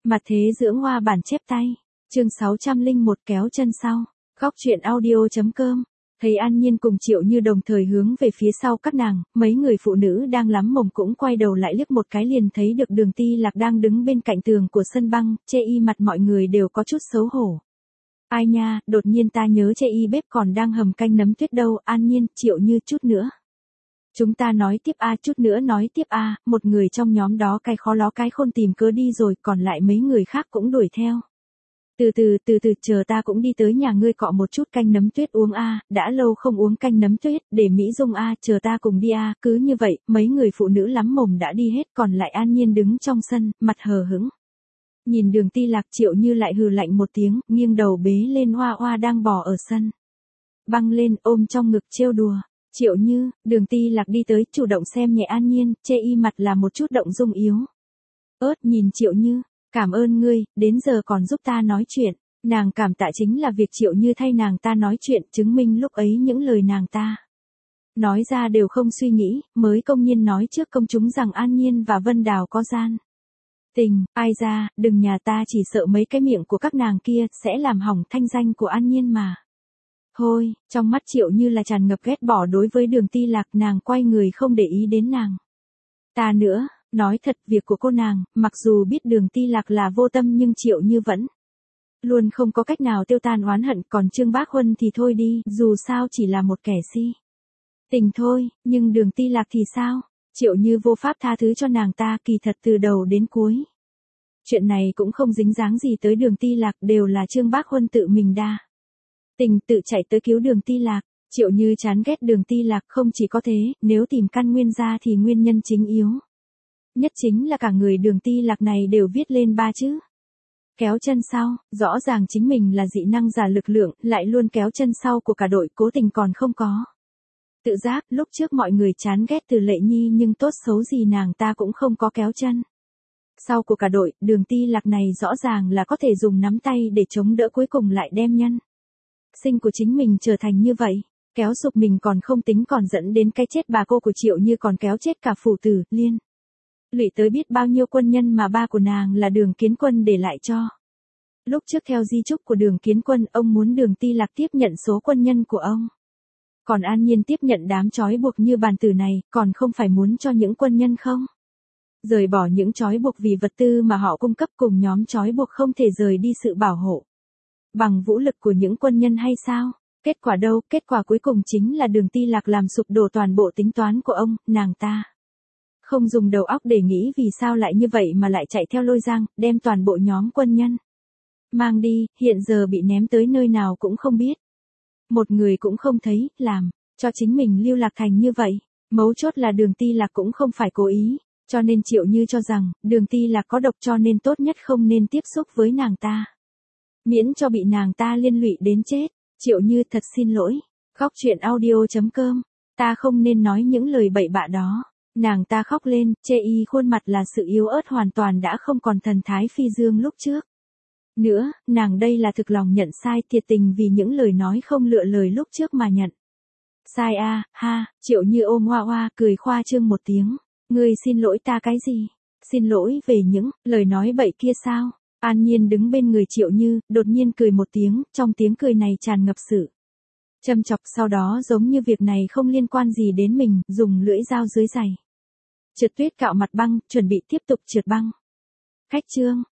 Mặt thế dưỡng hoa bản chép tay. Chương 601 kéo chân sau. Góc truyện audio.com. Thấy An Nhiên cùng Triệu Như đồng thời hướng về phía sau các nàng, mấy người phụ nữ đang lắm mồm cũng quay đầu lại liếc một cái liền thấy được Đường Ti Lạc đang đứng bên cạnh tường của sân băng, chê y mặt mọi người đều có chút xấu hổ. Ai nha, đột nhiên ta nhớ chê y bếp còn đang hầm canh nấm tuyết đâu. An Nhiên, Triệu Như, chút nữa. Chúng ta nói tiếp chút nữa nói tiếp một người trong nhóm đó cái khó ló cái khôn tìm cớ đi rồi, còn lại mấy người khác cũng đuổi theo. Từ từ, chờ ta cũng đi tới nhà ngươi cọ một chút canh nấm tuyết uống đã lâu không uống canh nấm tuyết, để Mỹ Dung chờ ta cùng đi cứ như vậy, mấy người phụ nữ lắm mồm đã đi hết, còn lại An Nhiên đứng trong sân, mặt hờ hững. Nhìn Đường Ti Lạc, Triệu Như lại hừ lạnh một tiếng, nghiêng đầu bế lên Hoa Hoa đang bò ở sân. Băng lên, ôm trong ngực trêu đùa. Triệu Như, Đường Ti Lạc đi tới, chủ động xem nhẹ An Nhiên, chê y mặt là một chút động dung yếu. Nhìn Triệu Như, cảm ơn ngươi, đến giờ còn giúp ta nói chuyện. Nàng cảm tạ chính là việc Triệu Như thay nàng ta nói chuyện, chứng minh lúc ấy những lời nàng ta nói ra đều không suy nghĩ, mới công nhiên nói trước công chúng rằng An Nhiên và Vân Đào có gian tình. Ai ra, đừng nhà ta chỉ sợ mấy cái miệng của các nàng kia sẽ làm hỏng thanh danh của An Nhiên mà. Thôi, trong mắt Triệu Như là tràn ngập ghét bỏ đối với Đường Ti Lạc, nàng quay người không để ý đến nàng. Ta nữa, nói thật, việc của cô nàng, mặc dù biết Đường Ti Lạc là vô tâm nhưng Triệu Như vẫn luôn không có cách nào tiêu tan oán hận, còn Trương Bác Huân thì thôi đi, dù sao chỉ là một kẻ si tình thôi, nhưng Đường Ti Lạc thì sao? Triệu Như vô pháp tha thứ cho nàng ta, kỳ thật từ đầu đến cuối. Chuyện này cũng không dính dáng gì tới Đường Ti Lạc, đều là Trương Bác Huân tự mình đa tình tự chạy tới cứu Đường Ti Lạc. Triệu Như chán ghét Đường Ti Lạc, không chỉ có thế, nếu tìm căn nguyên ra thì nguyên nhân chính yếu nhất chính là cả người Đường Ti Lạc này đều viết lên 3 chữ. Kéo chân sau, rõ ràng chính mình là dị năng giả lực lượng, lại luôn kéo chân sau của cả đội, cố tình còn không có tự giác. Lúc trước mọi người chán ghét Từ Lệ Nhi nhưng tốt xấu gì nàng ta cũng không có kéo chân sau của cả đội, Đường Ti Lạc này rõ ràng là có thể dùng nắm tay để chống đỡ, cuối cùng lại đem nhân sinh của chính mình trở thành như vậy. Kéo sụp mình còn không tính, còn dẫn đến cái chết bà cô của Triệu Như, còn kéo chết cả phủ tử, liên lụy tới biết bao nhiêu quân nhân mà ba của nàng là Đường Kiến Quân để lại cho. Lúc trước theo di chúc của Đường Kiến Quân, ông muốn Đường Ti Lạc tiếp nhận số quân nhân của ông. Còn An Nhiên tiếp nhận đám trói buộc như bàn tử này, còn không phải muốn cho những quân nhân không rời bỏ những trói buộc vì vật tư mà họ cung cấp, cùng nhóm trói buộc không thể rời đi sự bảo hộ bằng vũ lực của những quân nhân hay sao? Kết quả đâu? Kết quả cuối cùng chính là Đường Ti Lạc làm sụp đổ toàn bộ tính toán của ông. Nàng ta không dùng đầu óc để nghĩ vì sao lại như vậy mà lại chạy theo Lôi Giang, đem toàn bộ nhóm quân nhân mang đi, hiện giờ bị ném tới nơi nào cũng không biết. Một người cũng không thấy, làm cho chính mình lưu lạc thành như vậy. Mấu chốt là Đường Ti Lạc cũng không phải cố ý, cho nên Triệu Như cho rằng Đường Ti Lạc có độc, cho nên tốt nhất không nên tiếp xúc với nàng ta, miễn cho bị nàng ta liên lụy đến chết. Triệu Như, thật xin lỗi. Góc truyện audio.com. Ta không nên nói những lời bậy bạ đó. Nàng ta khóc lên, chê y khuôn mặt là sự yếu ớt hoàn toàn đã không còn thần thái phi dương lúc trước nữa. Nàng đây là thực lòng nhận sai, thiệt tình vì những lời nói không lựa lời lúc trước mà nhận sai ha. Triệu Như ôm Hoa Hoa, cười khoa trương một tiếng. Ngươi xin lỗi ta cái gì? Xin lỗi về những lời nói bậy kia sao? An Nhiên đứng bên người Triệu Như, đột nhiên cười một tiếng, trong tiếng cười này tràn ngập sự châm chọc, sau đó giống như việc này không liên quan gì đến mình, dùng lưỡi dao dưới giày trượt tuyết cạo mặt băng, chuẩn bị tiếp tục trượt băng. Khách trương.